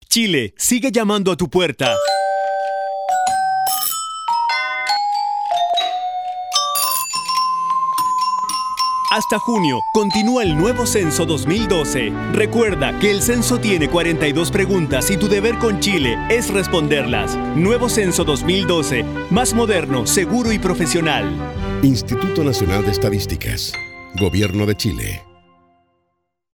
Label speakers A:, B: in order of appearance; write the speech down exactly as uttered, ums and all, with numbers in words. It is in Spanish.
A: Chile sigue llamando a tu puerta. Hasta junio, continúa el nuevo Censo dos mil doce. Recuerda que el censo tiene cuarenta y dos preguntas y tu deber con Chile es responderlas. Nuevo Censo dos mil doce, más moderno, seguro y profesional.
B: Instituto Nacional de Estadísticas. Gobierno de Chile.